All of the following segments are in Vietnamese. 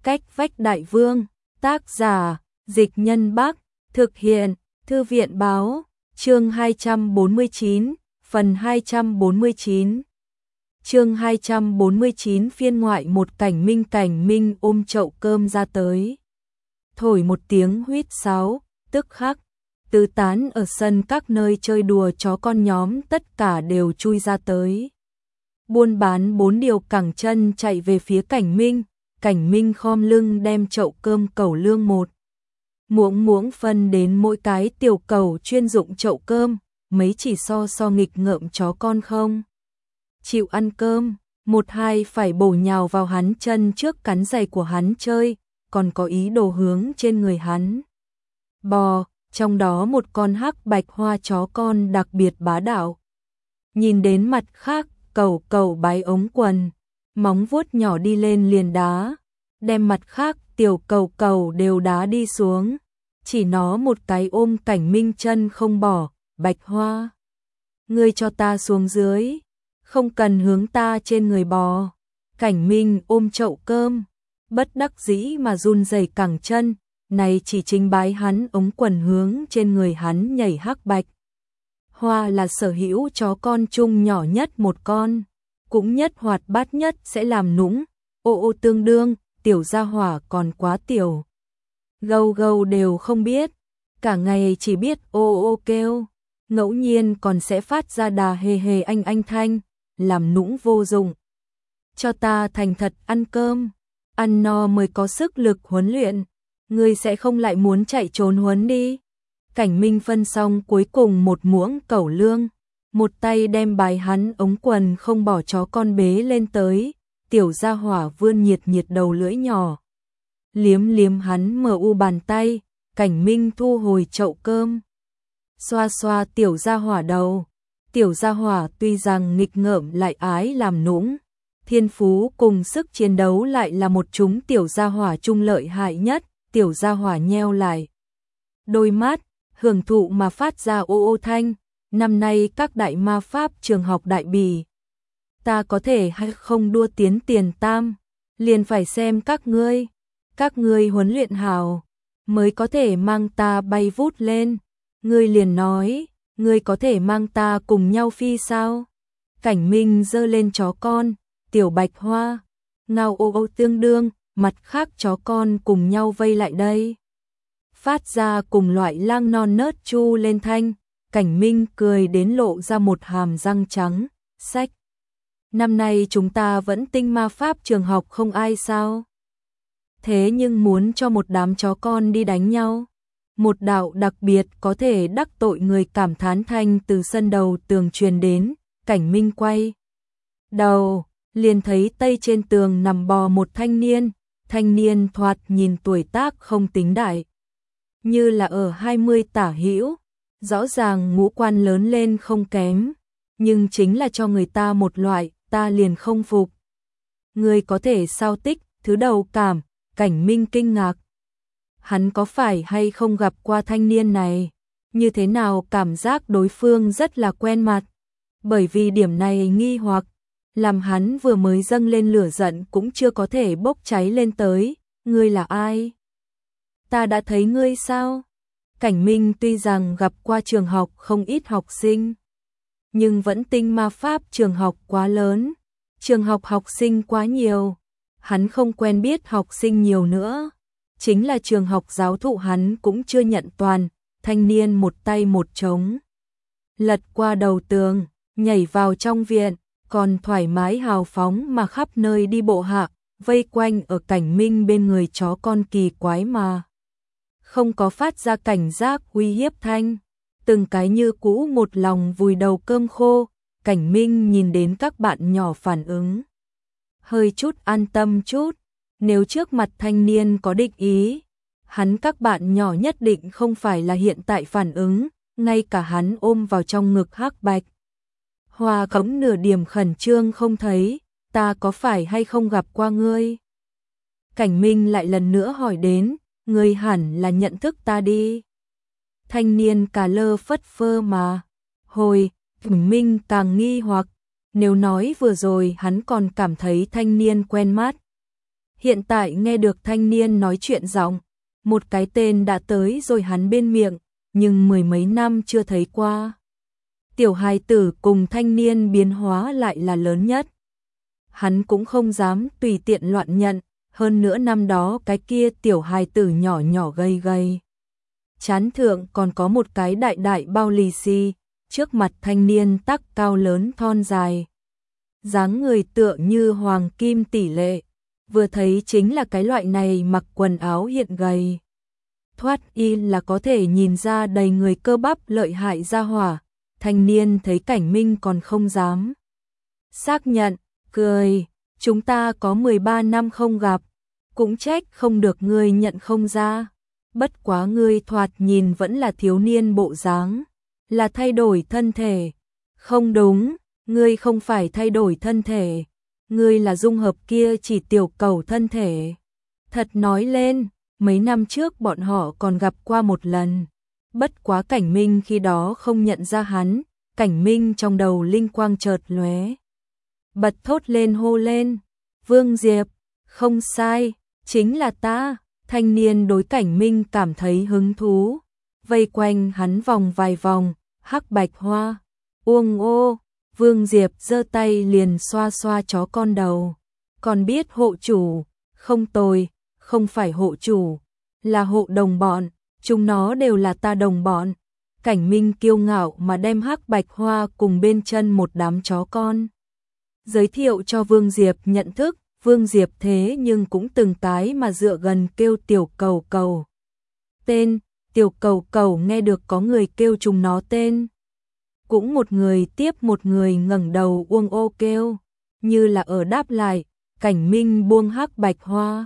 Cách vách đại vương, tác giả, Dịch Nhân Bắc, thực hiện, Thư viện báo, chương 249, phần 249. Chương 249 phiên ngoại. Một Cảnh Minh ôm chậu cơm ra tới. Thổi một tiếng huýt sáo, tức khắc, tứ tán ở sân các nơi chơi đùa chó con nhóm tất cả đều chui ra tới. Buôn bán 4 điều cẳng chân chạy về phía Cảnh Minh khom lưng đem chậu cơm cẩu lương một muỗng phân đến mỗi cái tiểu cẩu chuyên dụng chậu cơm, mấy chỉ so nghịch ngợm chó con không chịu ăn cơm, một hai phải bổ nhào vào hắn chân trước cắn giày của hắn chơi, còn có ý đồ hướng trên người hắn bò, trong đó một con hắc bạch hoa chó con đặc biệt bá đạo. Nhìn đến mặt khác, cẩu bái ống quần, móng vuốt nhỏ đi lên liền đá, đem mặt khác tiểu cẩu đều đá đi xuống, chỉ nó một cái ôm Cảnh Minh chân không bỏ. Bạch Hoa, ngươi cho ta xuống dưới, không cần hướng ta trên người bò. Cảnh Minh ôm chậu cơm, bất đắc dĩ mà run rẩy cẳng chân, này chỉ chính bái hắn ống quần hướng trên người hắn nhảy. Hắc Bạch Hoa là sở hữu chó con chung nhỏ nhất một con, cũng nhất hoạt bát nhất, sẽ làm nũng, ô tương đương, tiểu gia hỏa còn quá tiểu. Gâu đều không biết, cả ngày chỉ biết ô kêu, ngẫu nhiên còn sẽ phát ra đà hề anh thanh, làm nũng vô dụng. Cho ta thành thật ăn cơm, ăn no mới có sức lực huấn luyện, ngươi sẽ không lại muốn chạy trốn huấn đi. Cảnh Minh phân xong cuối cùng một muỗng cẩu lương, một tay đem bái hắn ống quần không bỏ chó con bế lên tới, tiểu gia hỏa vươn nhiệt đầu lưỡi nhỏ. Liếm hắn mờ u bàn tay, Cảnh Minh thu hồi chậu cơm. Xoa tiểu gia hỏa đầu, tiểu gia hỏa tuy rằng nghịch ngợm lại ái làm nũng, thiên phú cùng sức chiến đấu lại là một chúng tiểu gia hỏa trung lợi hại nhất. Tiểu gia hỏa nheo lại đôi mắt, hưởng thụ mà phát ra ô thanh. Năm nay các đại ma pháp trường học đại bỉ, ta có thể hay không đua tiến tiền tam, liền phải xem các ngươi huấn luyện hảo mới có thể mang ta bay vút lên. Ngươi liền nói, ngươi có thể mang ta cùng nhau phi sao? Cảnh Minh giơ lên chó con, tiểu Bạch Hoa, ngao ô tương đương, mặt khác chó con cùng nhau vây lại đây. Phát ra cùng loại lang non nớt chu lên thanh, Cảnh Minh cười đến lộ ra một hàm răng trắng, sách. Năm nay chúng ta vẫn tinh ma pháp trường học không ai sao? Thế nhưng muốn cho một đám chó con đi đánh nhau. Một đạo đặc biệt có thể đắc tội người cảm thán thanh từ sân đầu tường truyền đến. Cảnh Minh quay đầu, liền thấy tây trên tường nằm bò một thanh niên thoạt nhìn tuổi tác không tính đại, như là ở 20 tả hữu, rõ ràng ngũ quan lớn lên không kém, nhưng chính là cho người ta một loại ta liền không phục. Người có thể sao tích thứ đầu cảm. Cảnh Minh kinh ngạc, hắn có phải hay không gặp qua thanh niên này, như thế nào cảm giác đối phương rất là quen mặt. Bởi vì điểm này nghi hoặc, làm hắn vừa mới dâng lên lửa giận cũng chưa có thể bốc cháy lên tới. Ngươi là ai? Ta đã thấy ngươi sao? Cảnh Minh tuy rằng gặp qua trường học không ít học sinh, nhưng vẫn tinh ma pháp trường học quá lớn, trường học học sinh quá nhiều, hắn không quen biết học sinh nhiều nữa. Chính là trường học giáo thụ hắn cũng chưa nhận toàn. Thanh niên một tay một trống, lật qua đầu tường, nhảy vào trong viện, còn thoải mái hào phóng mà khắp nơi đi bộ hạ, vây quanh ở Cảnh Minh bên người chó con kỳ quái mà không có phát ra cảnh giác uy hiếp thanh, từng cái như cũ một lòng vùi đầu cơm khô. Cảnh Minh nhìn đến các bạn nhỏ phản ứng, hơi chút an tâm chút. Nếu trước mặt thanh niên có địch ý, hắn các bạn nhỏ nhất định không phải là hiện tại phản ứng, ngay cả hắn ôm vào trong ngực Hắc Bạch Hoa cống nửa điểm khẩn trương không thấy. Ta có phải hay không gặp qua ngươi? Cảnh Minh lại lần nữa hỏi đến, ngươi hẳn là nhận thức ta đi. Thanh niên cà lơ phất phơ mà hồi. Cảnh Minh càng nghi hoặc, nếu nói vừa rồi hắn còn cảm thấy thanh niên quen mắt, Hiện tại nghe được thanh niên nói chuyện giọng, một cái tên đã tới rồi hắn bên miệng, nhưng mười mấy năm chưa thấy qua. Tiểu hài tử cùng thanh niên biến hóa lại là lớn nhất. Hắn cũng không dám tùy tiện loạn nhận, hơn nữa năm đó cái kia tiểu hài tử nhỏ nhỏ gầy gầy. Chán thượng còn có một cái đại đại bao lì xì, trước mặt thanh niên tắc cao lớn thon dài. Dáng người tựa như hoàng kim tỷ lệ, vừa thấy chính là cái loại này mặc quần áo hiện gầy. Thoát y là có thể nhìn ra đầy người cơ bắp lợi hại ra hỏa, thanh niên thấy Cảnh Minh còn không dám xác nhận, cười, chúng ta có 13 năm không gặp, cũng trách không được ngươi nhận không ra, bất quá ngươi thoạt nhìn vẫn là thiếu niên bộ dáng, là thay đổi thân thể. Không đúng, ngươi không phải thay đổi thân thể, ngươi là dung hợp kia chỉ tiểu cầu thân thể. Thật nói lên, mấy năm trước bọn họ còn gặp qua một lần, bất quá Cảnh Minh khi đó không nhận ra hắn, Cảnh Minh trong đầu linh quang chợt lóe, bật thốt lên hô lên, Vương Diệp, không sai, chính là ta. Thanh niên đối Cảnh Minh cảm thấy hứng thú, vây quanh hắn vòng vài vòng, hắc bạch hoa, uông ô. Vương Diệp giơ tay liền xoa xoa chó con đầu, còn biết hộ chủ, không tồi, không phải hộ chủ, là hộ đồng bọn, chúng nó đều là ta đồng bọn. Cảnh Minh kiêu ngạo mà đem hắc bạch hoa cùng bên chân một đám chó con giới thiệu cho Vương Diệp nhận thức. Vương Diệp thế nhưng cũng từng cái mà dựa gần kêu tiểu cầu cầu. Tên, tiểu cầu cầu nghe được có người kêu chúng nó tên. Cũng một người tiếp một người ngẩng đầu uông ô kêu, như là ở đáp lại. Cảnh Minh buông hắc bạch hoa,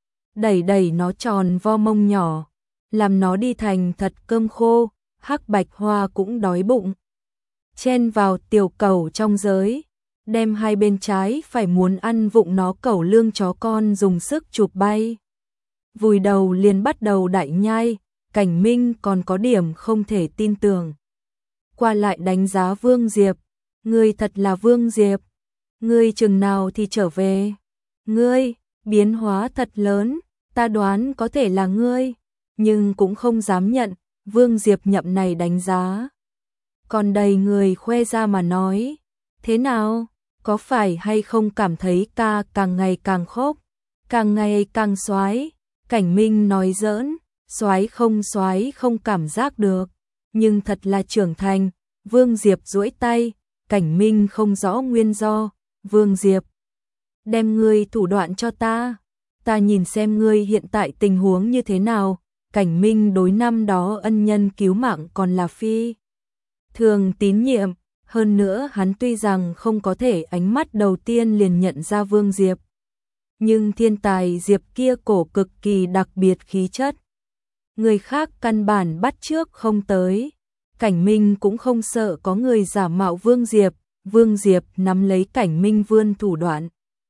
đẩy đẩy nó tròn vo mông nhỏ, làm nó đi thành thật cơm khô. Hắc bạch hoa cũng đói bụng, chen vào tiểu cầu trong giới, đem hai bên trái phải muốn ăn vụng nó cẩu lương chó con dùng sức chụp bay. Vùi đầu liền bắt đầu đại nhai, Cảnh Minh còn có điểm không thể tin tưởng. Qua lại đánh giá Vương Diệp, ngươi thật là Vương Diệp, ngươi chừng nào thì trở về, ngươi, biến hóa thật lớn, ta đoán có thể là ngươi, nhưng cũng không dám nhận, Vương Diệp nhậm này đánh giá. Còn đầy người khoe ra mà nói, thế nào, có phải hay không cảm thấy ta càng ngày càng khốc, càng ngày càng soái? Cảnh Minh nói giỡn, soái không cảm giác được, nhưng thật là trưởng thành. Vương Diệp duỗi tay, Cảnh Minh không rõ nguyên do, Vương Diệp, đem ngươi thủ đoạn cho ta nhìn xem ngươi hiện tại tình huống như thế nào. Cảnh Minh đối năm đó ân nhân cứu mạng còn là phi thường tín nhiệm, hơn nữa hắn tuy rằng không có thể ánh mắt đầu tiên liền nhận ra Vương Diệp, nhưng thiên tài Diệp kia cổ cực kỳ đặc biệt khí chất, người khác căn bản bắt chước không tới. Cảnh Minh cũng không sợ có người giả mạo Vương Diệp. Vương Diệp nắm lấy Cảnh Minh vươn thủ đoạn,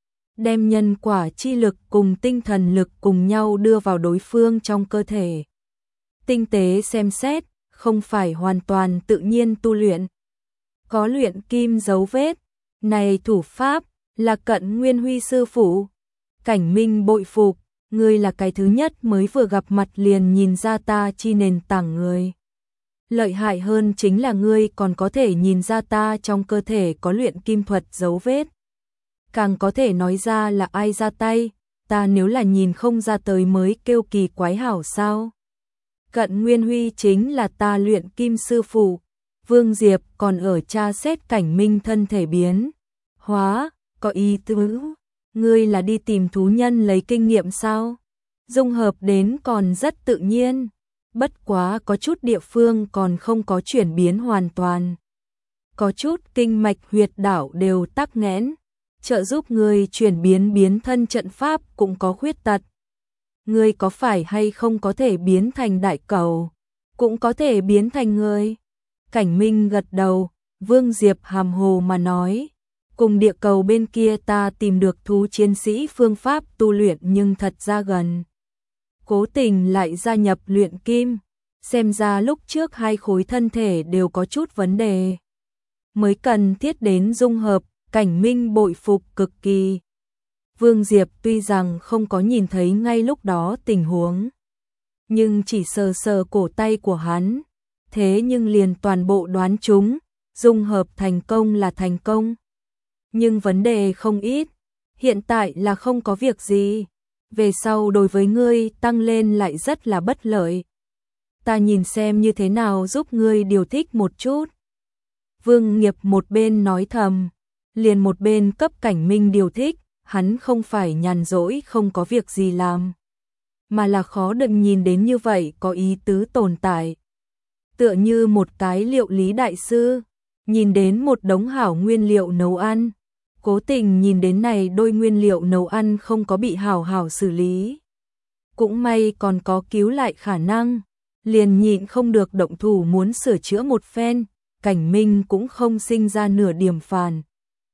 đem nhân quả chi lực cùng tinh thần lực cùng nhau đưa vào đối phương trong cơ thể. Tinh tế xem xét, không phải hoàn toàn tự nhiên tu luyện, có luyện kim dấu vết. Này thủ pháp là Cận Nguyên Huy sư phụ. Cảnh Minh bội phục, ngươi là cái thứ nhất mới vừa gặp mặt liền nhìn ra ta chi nền tảng người. Lợi hại hơn chính là ngươi còn có thể nhìn ra ta trong cơ thể có luyện kim thuật dấu vết. Càng có thể nói ra là ai ra tay, ta nếu là nhìn không ra tới mới kêu kỳ quái hảo sao. Cận Nguyên Huy chính là ta luyện kim sư phụ. Vương Diệp còn ở tra xét Cảnh Minh thân thể biến hóa, có ý tứ, ngươi là đi tìm thú nhân lấy kinh nghiệm sao? Dung hợp đến còn rất tự nhiên, bất quá có chút địa phương còn không có chuyển biến hoàn toàn. Có chút kinh mạch huyệt đạo đều tắc nghẽn, trợ giúp ngươi chuyển biến biến thân trận pháp cũng có khuyết tật. Ngươi có phải hay không có thể biến thành đại cầu, cũng có thể biến thành người. Cảnh Minh gật đầu, Vương Diệp hàm hồ mà nói, cùng địa cầu bên kia ta tìm được thú chiến sĩ phương pháp tu luyện nhưng thật ra gần. Cố tình lại gia nhập luyện kim, xem ra lúc trước hai khối thân thể đều có chút vấn đề. Mới cần thiết đến dung hợp, Cảnh Minh bội phục cực kỳ. Vương Diệp tuy rằng không có nhìn thấy ngay lúc đó tình huống, nhưng chỉ sờ sờ cổ tay của hắn, thế nhưng liền toàn bộ đoán trúng, dung hợp thành công là thành công. Nhưng vấn đề không ít, hiện tại là không có việc gì, về sau đối với ngươi tăng lên lại rất là bất lợi. Ta nhìn xem như thế nào giúp ngươi điều thích một chút. Vương Nghiệp một bên nói thầm, liền một bên cấp Cảnh Minh điều thích, hắn không phải nhàn rỗi không có việc gì làm, mà là khó được nhìn đến như vậy có ý tứ tồn tại. Tựa như một cái liệu lý đại sư, nhìn đến một đống hảo nguyên liệu nấu ăn, cố tình nhìn đến này đôi nguyên liệu nấu ăn không có bị hảo hảo xử lý. Cũng may còn có cứu lại khả năng, liền nhịn không được động thủ muốn sửa chữa một phen, Cảnh Minh cũng không sinh ra nửa điểm phản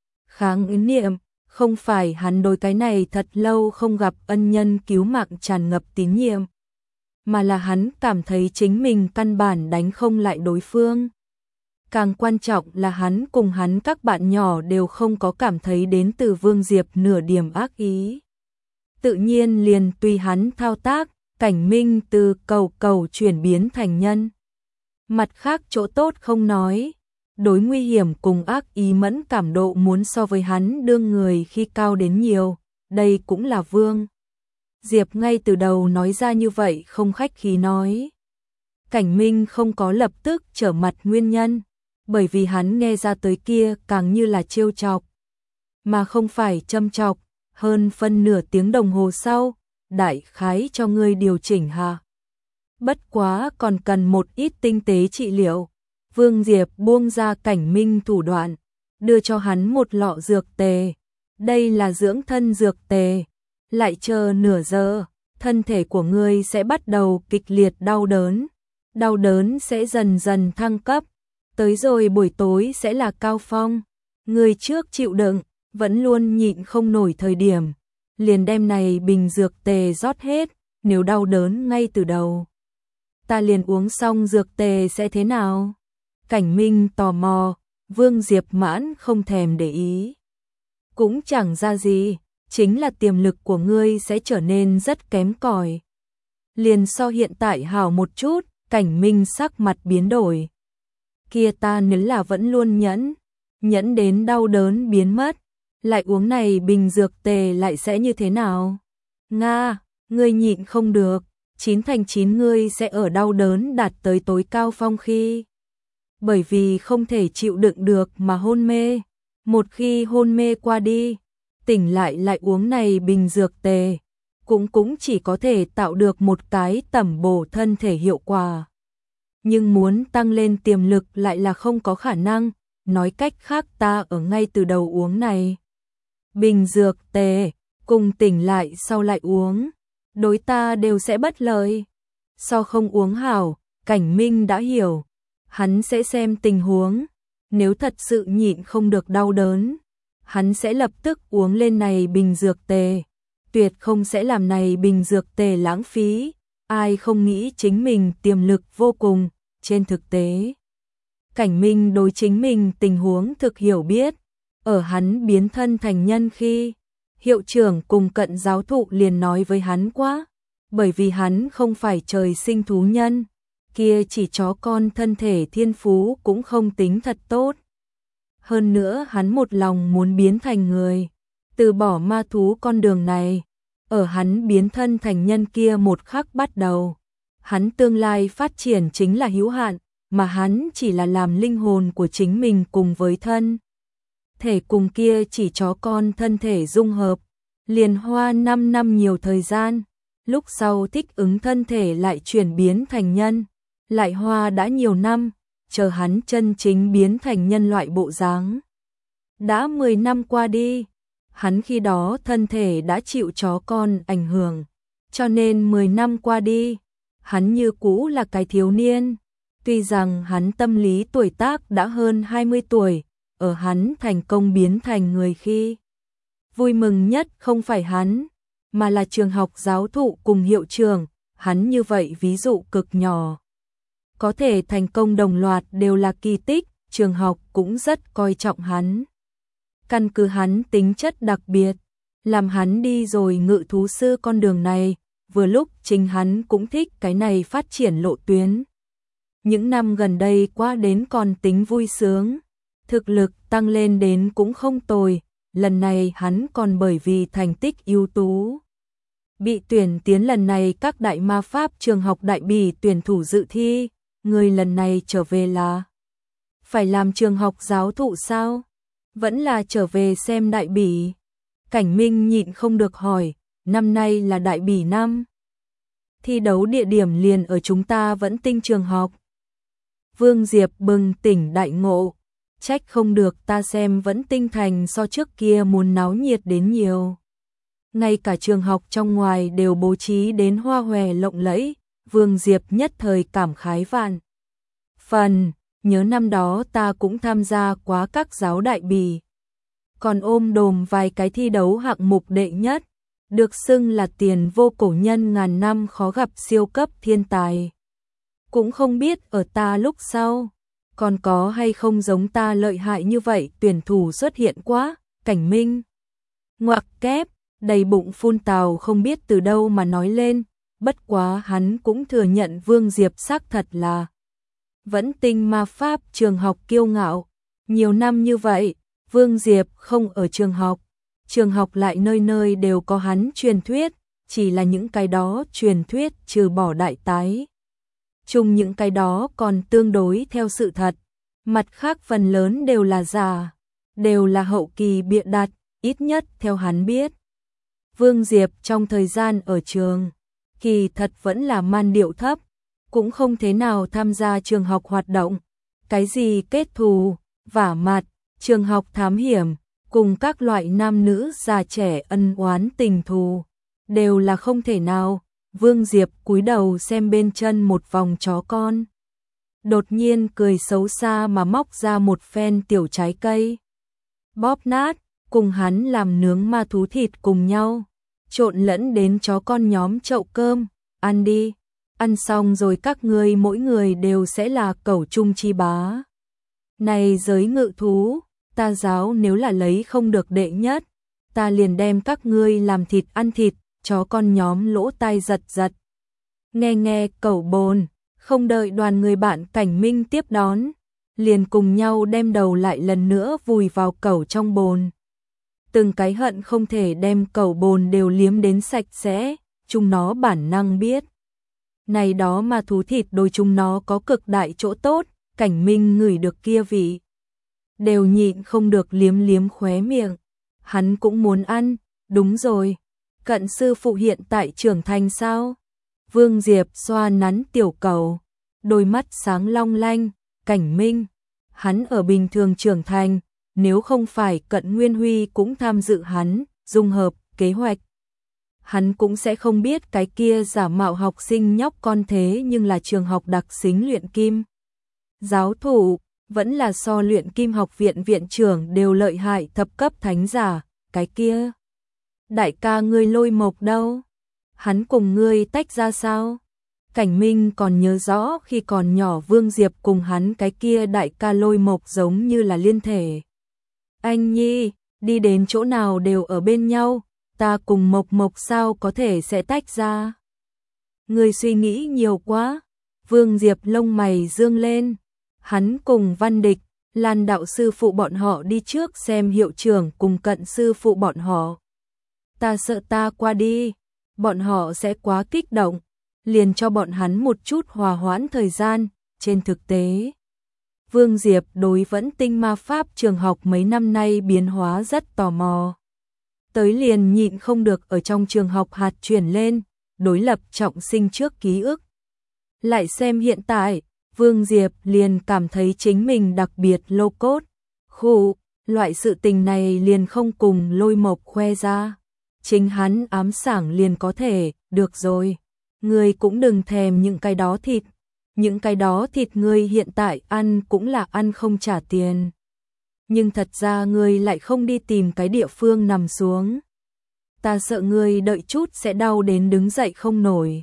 kháng ý niệm, không phải hắn đối cái này thật lâu không gặp ân nhân cứu mạng tràn ngập tín nhiệm, mà là hắn cảm thấy chính mình căn bản đánh không lại đối phương. Càng quan trọng là hắn cùng hắn các bạn nhỏ đều không có cảm thấy đến từ Vương Diệp nửa điểm ác ý. Tự nhiên liền tùy hắn thao tác, Cảnh Minh từ cầu chuyển biến thành nhân. Mặt khác chỗ tốt không nói, đối nguy hiểm cùng ác ý mẫn cảm độ muốn so với hắn đương người khi cao đến nhiều, đây cũng là Vương Diệp ngay từ đầu nói ra như vậy không khách khí nói. Cảnh Minh không có lập tức trở mặt nguyên nhân, bởi vì hắn nghe ra tới kia càng như là trêu chọc, mà không phải châm chọc. Hơn phân nửa tiếng đồng hồ sau, đại khái cho ngươi điều chỉnh hạ. Bất quá còn cần một ít tinh tế trị liệu. Vương Diệp buông ra Cảnh Minh thủ đoạn, đưa cho hắn một lọ dược tề. Đây là dưỡng thân dược tề. Lại chờ nửa giờ, thân thể của ngươi sẽ bắt đầu kịch liệt đau đớn. Đau đớn sẽ dần dần thăng cấp. Tới rồi buổi tối sẽ là cao phong. Ngươi trước chịu đựng, vẫn luôn nhịn không nổi thời điểm. Liền đem này bình dược tề rót hết, nếu đau đớn ngay từ đầu. Ta liền uống xong dược tề sẽ thế nào? Cảnh Minh tò mò, Vương Diệp mãn không thèm để ý. Cũng chẳng ra gì, chính là tiềm lực của ngươi sẽ trở nên rất kém cỏi. Liền so hiện tại hảo một chút, Cảnh Minh sắc mặt biến đổi. Kia ta nếu là vẫn luôn nhẫn đến đau đớn biến mất, lại uống này bình dược tề lại sẽ như thế nào? Nga, ngươi nhịn không được, 9 thành 9 ngươi sẽ ở đau đớn đạt tới tối cao phong khi. Bởi vì không thể chịu đựng được mà hôn mê, một khi hôn mê qua đi, tỉnh lại uống này bình dược tề, cũng chỉ có thể tạo được một cái tẩm bổ thân thể hiệu quả. Nhưng muốn tăng lên tiềm lực lại là không có khả năng, nói cách khác ta ở ngay từ đầu uống này. Bình dược tề, cùng tỉnh lại sau lại uống, đối ta đều sẽ bất lợi. Sau không uống hảo, Cảnh Minh đã hiểu, hắn sẽ xem tình huống, nếu thật sự nhịn không được đau đớn, hắn sẽ lập tức uống lên này bình dược tề, tuyệt không sẽ làm này bình dược tề lãng phí, ai không nghĩ chính mình tiềm lực vô cùng, trên thực tế. Cảnh Minh đối chính mình tình huống thực hiểu biết, ở hắn biến thân thành nhân khi, hiệu trưởng cùng cận giáo thụ liền nói với hắn quá, bởi vì hắn không phải trời sinh thú nhân, kia chỉ chó con thân thể thiên phú cũng không tính thật tốt. Hơn nữa hắn một lòng muốn biến thành người, từ bỏ ma thú con đường này, ở hắn biến thân thành nhân kia một khắc bắt đầu. Hắn tương lai phát triển chính là hữu hạn, mà hắn chỉ là làm linh hồn của chính mình cùng với thân thể cùng kia chỉ chó con thân thể dung hợp, liền hoa 5 năm nhiều thời gian, lúc sau thích ứng thân thể lại chuyển biến thành nhân, lại hoa đã nhiều năm, chờ hắn chân chính biến thành nhân loại bộ dáng. Đã 10 năm qua đi, hắn khi đó thân thể đã chịu chó con ảnh hưởng, cho nên 10 năm qua đi, hắn như cũ là cái thiếu niên. Tuy rằng hắn tâm lý tuổi tác đã hơn 20 tuổi, ở hắn thành công biến thành người khi. Vui mừng nhất không phải hắn, mà là trường học giáo thụ cùng hiệu trưởng, hắn như vậy ví dụ cực nhỏ. Có thể thành công đồng loạt đều là kỳ tích, trường học cũng rất coi trọng hắn. Căn cứ hắn tính chất đặc biệt, làm hắn đi rồi ngự thú sư con đường này, vừa lúc chính hắn cũng thích cái này phát triển lộ tuyến. Những năm gần đây qua đến còn tính vui sướng, thực lực tăng lên đến cũng không tồi, lần này hắn còn bởi vì thành tích ưu tú. Bị tuyển tiến lần này các đại ma pháp trường học đại bỉ tuyển thủ dự thi, người lần này trở về là phải làm trường học giáo thụ sao? Vẫn là trở về xem đại bỉ? Cảnh Minh nhịn không được hỏi, năm nay là đại bỉ năm. Thi đấu địa điểm liền ở chúng ta Vẫn Tinh trường học. Vương Diệp bừng tỉnh đại ngộ, trách không được ta xem Vẫn Tinh thành so trước kia muốn náo nhiệt đến nhiều. Ngay cả trường học trong ngoài đều bố trí đến hoa hòe lộng lẫy, Vương Diệp nhất thời cảm khái vạn phần, nhớ năm đó ta cũng tham gia quá các giáo đại bỉ. Còn ôm đồm vài cái thi đấu hạng mục đệ nhất, được xưng là tiền vô cổ nhân ngàn năm khó gặp siêu cấp thiên tài. Cũng không biết ở ta lúc sau, còn có hay không giống ta lợi hại như vậy tuyển thủ xuất hiện quá, Cảnh Minh. Ngoặc kép, đầy bụng phun tào không biết từ đâu mà nói lên, bất quá hắn cũng thừa nhận Vương Diệp xác thật là Vẫn Tinh ma pháp trường học kiêu ngạo. Nhiều năm như vậy, Vương Diệp không ở trường học lại nơi nơi đều có hắn truyền thuyết, chỉ là những cái đó truyền thuyết trừ bỏ đại tái. Chung những cái đó còn tương đối theo sự thật, mặt khác phần lớn đều là giả, đều là hậu kỳ bịa đặt, ít nhất theo hắn biết. Vương Diệp trong thời gian ở trường, kỳ thật vẫn là man điệu thấp, cũng không thế nào tham gia trường học hoạt động, cái gì kết thù, vả mặt, trường học thám hiểm, cùng các loại nam nữ già trẻ ân oán tình thù, đều là không thể nào. Vương Diệp cúi đầu xem bên chân một vòng chó con. Đột nhiên cười xấu xa mà móc ra một phen tiểu trái cây. Bóp nát, cùng hắn làm nướng ma thú thịt cùng nhau, trộn lẫn đến chó con nhóm chậu cơm, ăn đi. Ăn xong rồi các ngươi mỗi người đều sẽ là cẩu chung chi bá. Này giới ngự thú, ta giáo nếu là lấy không được đệ nhất, ta liền đem các ngươi làm thịt ăn thịt. Chó con nhóm lỗ tai giật giật. Nghe cẩu bồn, không đợi đoàn người bạn Cảnh Minh tiếp đón, liền cùng nhau đem đầu lại lần nữa vùi vào cẩu trong bồn. Từng cái hận không thể đem cẩu bồn đều liếm đến sạch sẽ, chúng nó bản năng biết. Này đó mà thú thịt đôi chúng nó có cực đại chỗ tốt, Cảnh Minh ngửi được kia vị. Đều nhịn không được liếm liếm khóe miệng. Hắn cũng muốn ăn, đúng rồi. Cận sư phụ hiện tại trưởng thành sao? Vương Diệp xoa nắn tiểu cẩu, đôi mắt sáng long lanh, Cảnh Minh. Hắn ở bình thường trưởng thành, nếu không phải Cận Nguyên Huy cũng tham dự hắn, dung hợp, kế hoạch. Hắn cũng sẽ không biết cái kia giả mạo học sinh nhóc con thế nhưng là trường học đặc xính luyện kim. Giáo thủ, vẫn là so luyện kim học viện viện trưởng đều lợi hại thập cấp thánh giả, cái kia. Đại ca ngươi Lôi Mộc đâu? Hắn cùng ngươi tách ra sao? Cảnh Minh còn nhớ rõ khi còn nhỏ Vương Diệp cùng hắn cái kia đại ca Lôi Mộc giống như là liên thể. Anh Nhi, đi đến chỗ nào đều ở bên nhau, ta cùng Mộc Mộc sao có thể sẽ tách ra? Ngươi suy nghĩ nhiều quá. Vương Diệp lông mày dương lên. Hắn cùng Văn Địch, Lan đạo sư phụ bọn họ đi trước xem hiệu trưởng cùng Cận sư phụ bọn họ. Ta sợ ta qua đi, bọn họ sẽ quá kích động, liền cho bọn hắn một chút hòa hoãn thời gian. Trên thực tế, Vương Diệp đối Vẫn Tinh ma pháp trường học mấy năm nay biến hóa rất tò mò. Tới liền nhịn không được ở trong trường học hạt chuyển lên, đối lập trọng sinh trước ký ức. Lại xem hiện tại, Vương Diệp liền cảm thấy chính mình đặc biệt lô cốt. Khụ, loại sự tình này liền không cùng Lôi Mộc khoe ra. Chính hắn ám sảng liền có thể, được rồi. Ngươi cũng đừng thèm những cái đó thịt. Những cái đó thịt ngươi hiện tại ăn cũng là ăn không trả tiền. Nhưng thật ra ngươi lại không đi tìm cái địa phương nằm xuống. Ta sợ ngươi đợi chút sẽ đau đến đứng dậy không nổi.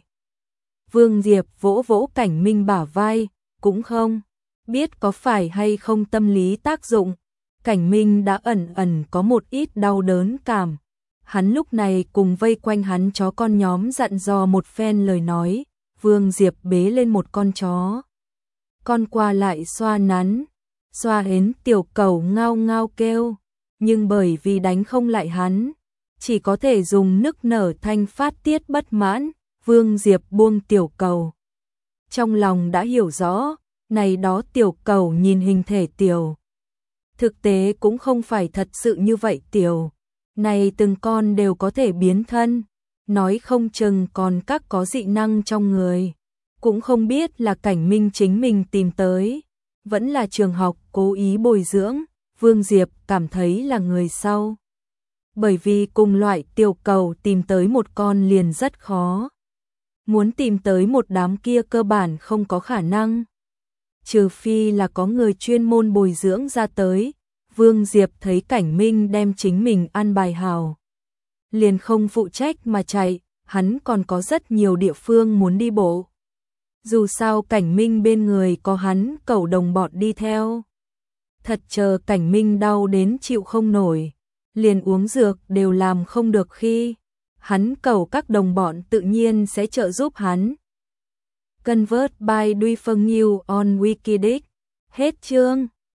Vương Diệp vỗ vỗ Cảnh Minh bả vai, cũng không biết có phải hay không tâm lý tác dụng. Cảnh Minh đã ẩn ẩn có một ít đau đớn cảm. Hắn lúc này cùng vây quanh hắn chó con nhóm dặn dò một phen lời nói, Vương Diệp bế lên một con chó. Con qua lại xoa nắn, xoa hến tiểu cẩu ngao ngao kêu, nhưng bởi vì đánh không lại hắn, chỉ có thể dùng nức nở thanh phát tiết bất mãn. Vương Diệp buông tiểu cẩu. Trong lòng đã hiểu rõ, này đó tiểu cẩu nhìn hình thể tiểu. Thực tế cũng không phải thật sự như vậy tiểu. Này từng con đều có thể biến thân, nói không chừng còn các có dị năng trong người. Cũng không biết là Cảnh Minh chính mình tìm tới, vẫn là trường học cố ý bồi dưỡng. Vương Diệp cảm thấy là người sau. Bởi vì cùng loại tiểu cẩu tìm tới một con liền rất khó. Muốn tìm tới một đám kia cơ bản không có khả năng. Trừ phi là có người chuyên môn bồi dưỡng ra tới. Vương Diệp thấy Cảnh Minh đem chính mình an bài hào, liền không phụ trách mà chạy, hắn còn có rất nhiều địa phương muốn đi bộ. Dù sao Cảnh Minh bên người có hắn cẩu đồng bọn đi theo. Thật chờ Cảnh Minh đau đến chịu không nổi, liền uống dược đều làm không được khi, hắn cẩu các đồng bọn tự nhiên sẽ trợ giúp hắn. Convert by Duy Phương Nhiêu on Wikidic. Hết chương.